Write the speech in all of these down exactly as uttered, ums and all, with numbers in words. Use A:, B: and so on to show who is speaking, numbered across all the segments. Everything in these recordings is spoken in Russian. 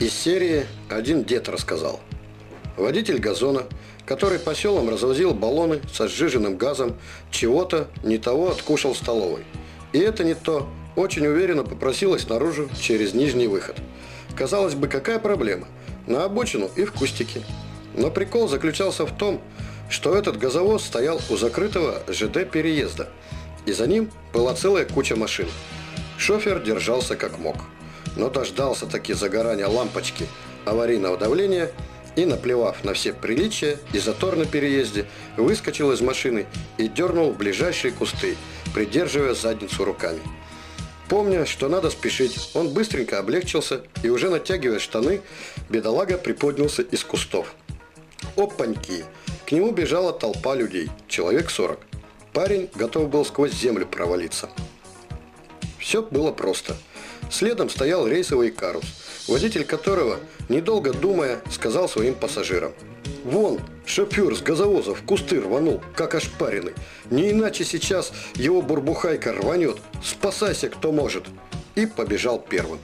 A: Из серии «Один дед рассказал». Водитель газона, который по селам развозил баллоны со сжиженным газом, чего-то не того откушал в столовой. И это не то очень уверенно попросилось наружу через нижний выход. Казалось бы, какая проблема? На обочину и в кустике. Но прикол заключался в том, что этот газовоз стоял у закрытого ЖД переезда, и за ним была целая куча машин. Шофер держался как мог, но дождался таки загорания лампочки аварийного давления и, наплевав на все приличия и затор на переезде, выскочил из машины и дернул в ближайшие кусты, придерживая задницу руками. Помня, что надо спешить, он быстренько облегчился и, уже натягивая штаны, бедолага приподнялся из кустов. Опаньки! К нему бежала толпа людей, человек сорок. Парень готов был сквозь землю провалиться. Все было просто. Следом стоял рейсовый карус, водитель которого, недолго думая, сказал своим пассажирам: «Вон, шофер с газовоза в кусты рванул, как ошпаренный. Не иначе сейчас его бурбухайка рванет. Спасайся, кто может!» И побежал первым.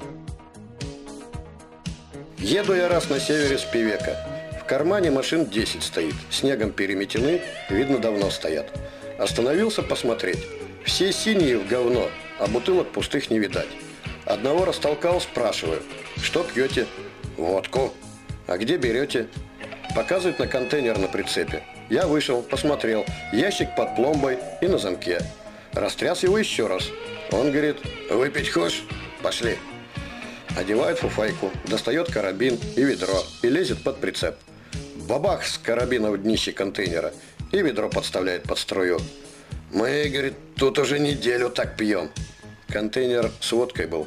A: Еду я раз на севере с Певека. В кармане машин десять стоит, снегом переметены, видно, давно стоят. Остановился посмотреть. Все синие в говно, а бутылок пустых не видать. Одного растолкал, спрашиваю: «Что пьете?» «Водку». «А где берете?» Показывает на контейнер на прицепе. Я вышел, посмотрел. Ящик под пломбой и на замке. Растряс его еще раз. Он говорит: «Выпить хочешь? Пошли». Одевает фуфайку, достает карабин и ведро и лезет под прицеп. Бабах с карабина в днище контейнера и ведро подставляет под струю. «Мы, — говорит, — тут уже неделю так пьем». Контейнер с водкой был.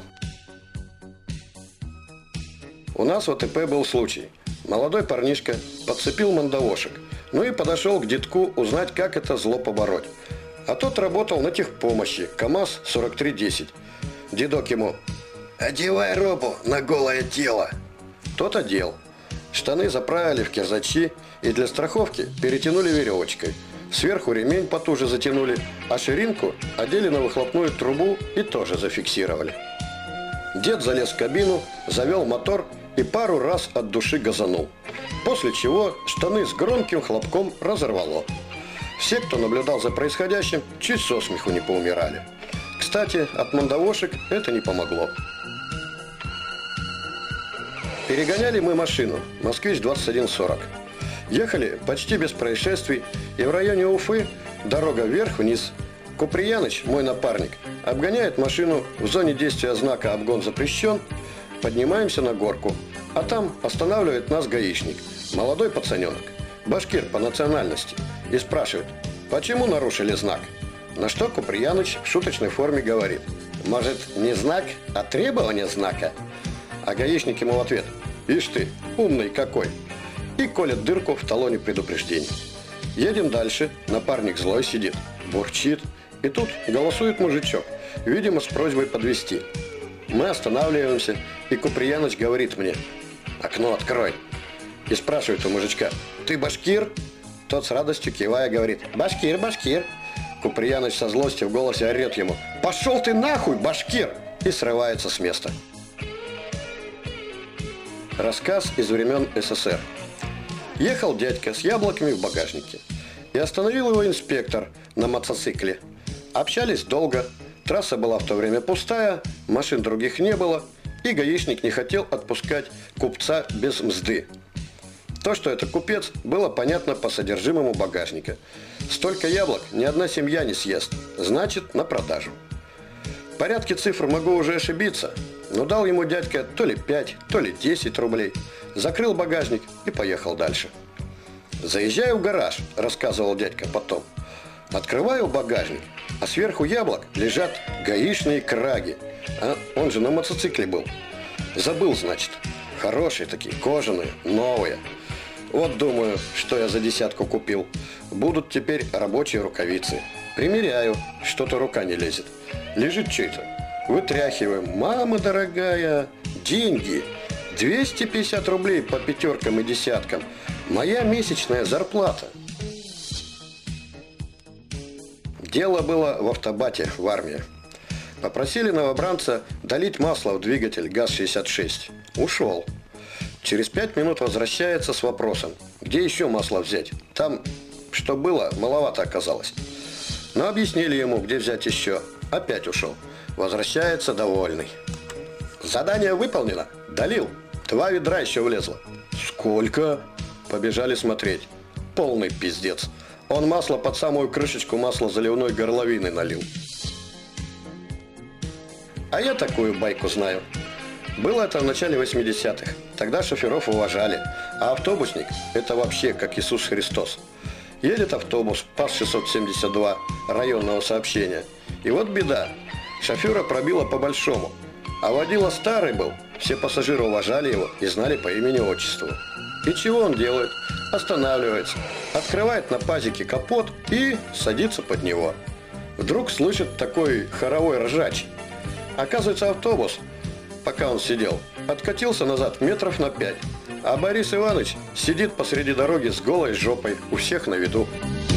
A: У нас в АТП был случай. Молодой парнишка подцепил мандавошек, ну и подошел к дедку узнать, как это зло побороть. А тот работал на техпомощи, КамАЗ сорок три десять. Дедок ему: «Одевай робу на голое тело». Тот одел. Штаны заправили в кирзачи и для страховки перетянули веревочкой. Сверху ремень потуже затянули, а ширинку одели на выхлопную трубу и тоже зафиксировали. Дед залез в кабину, завел мотор и пару раз от души газанул. После чего штаны с громким хлопком разорвало. Все, кто наблюдал за происходящим, чуть со смеху не поумирали. Кстати, от мандавошек это не помогло. Перегоняли мы машину «Москвич двадцать один сорок». Ехали почти без происшествий, и в районе Уфы дорога вверх-вниз. Куприяныч, мой напарник, обгоняет машину в зоне действия знака «Обгон запрещен». Поднимаемся на горку, а там останавливает нас гаишник, молодой пацаненок, башкир по национальности, и спрашивает: «Почему нарушили знак?» На что Куприяныч в шуточной форме говорит: «Может, не знак, а требование знака?» А гаишник ему в ответ: «Ишь ты, умный какой!» И колет дырку в талоне предупреждения. Едем дальше, напарник злой сидит, бурчит, и тут голосует мужичок, видимо, с просьбой подвезти. Мы останавливаемся, и Куприяныч говорит мне: «Окно открой». И спрашивает у мужичка: «Ты башкир?» Тот с радостью кивая говорит: «Башкир, башкир». Куприяныч со злостью в голосе орет ему: «Пошел ты нахуй, башкир!» И срывается с места. Рассказ из времен СССР. Ехал дядька с яблоками в багажнике, и остановил его инспектор на мотоцикле. Общались долго, трасса была в то время пустая, машин других не было, и гаишник не хотел отпускать купца без мзды. То, что это купец, было понятно по содержимому багажника. Столько яблок ни одна семья не съест, значит, на продажу. В порядке цифр могу уже ошибиться, но дал ему дядька то ли пять, то ли десять рублей, закрыл багажник и поехал дальше. «Заезжаю в гараж», – рассказывал дядька потом. «Открываю багажник, а сверху яблок лежат гаишные краги. А он же на мотоцикле был. Забыл, значит. Хорошие такие, кожаные, новые. Вот думаю, что я за десятку купил. Будут теперь рабочие рукавицы. Примеряю, что-то рука не лезет. Лежит что-то. Вытряхиваем. Мама дорогая, деньги. двести пятьдесят рублей по пятеркам и десяткам. Моя месячная зарплата». Дело было в автобате в армии. Попросили новобранца долить масло в двигатель ГАЗ шестьдесят шесть. Ушел. Через пять минут возвращается с вопросом, где еще масло взять. Там, что было, маловато оказалось. Но объяснили ему, где взять еще. Опять ушел. Возвращается довольный. Задание выполнено. Долил. Два ведра еще влезло. Сколько? Побежали смотреть. Полный пиздец. Он масло под самую крышечку масла заливной горловины налил. А я такую байку знаю. Было это в начале восьмидесятых. Тогда шоферов уважали. А автобусник – это вообще как Иисус Христос. Едет автобус, ПАЗ шестьсот семьдесят два, районного сообщения. И вот беда. Шофера пробило по-большому. А водила старый был. Все пассажиры уважали его и знали по имени-отчеству. И чего он делает? Останавливается, открывает на пазике капот и садится под него. Вдруг слышит такой хоровой ржач. Оказывается, автобус, пока он сидел, откатился назад метров на пять. А Борис Иванович сидит посреди дороги с голой жопой, у всех на виду.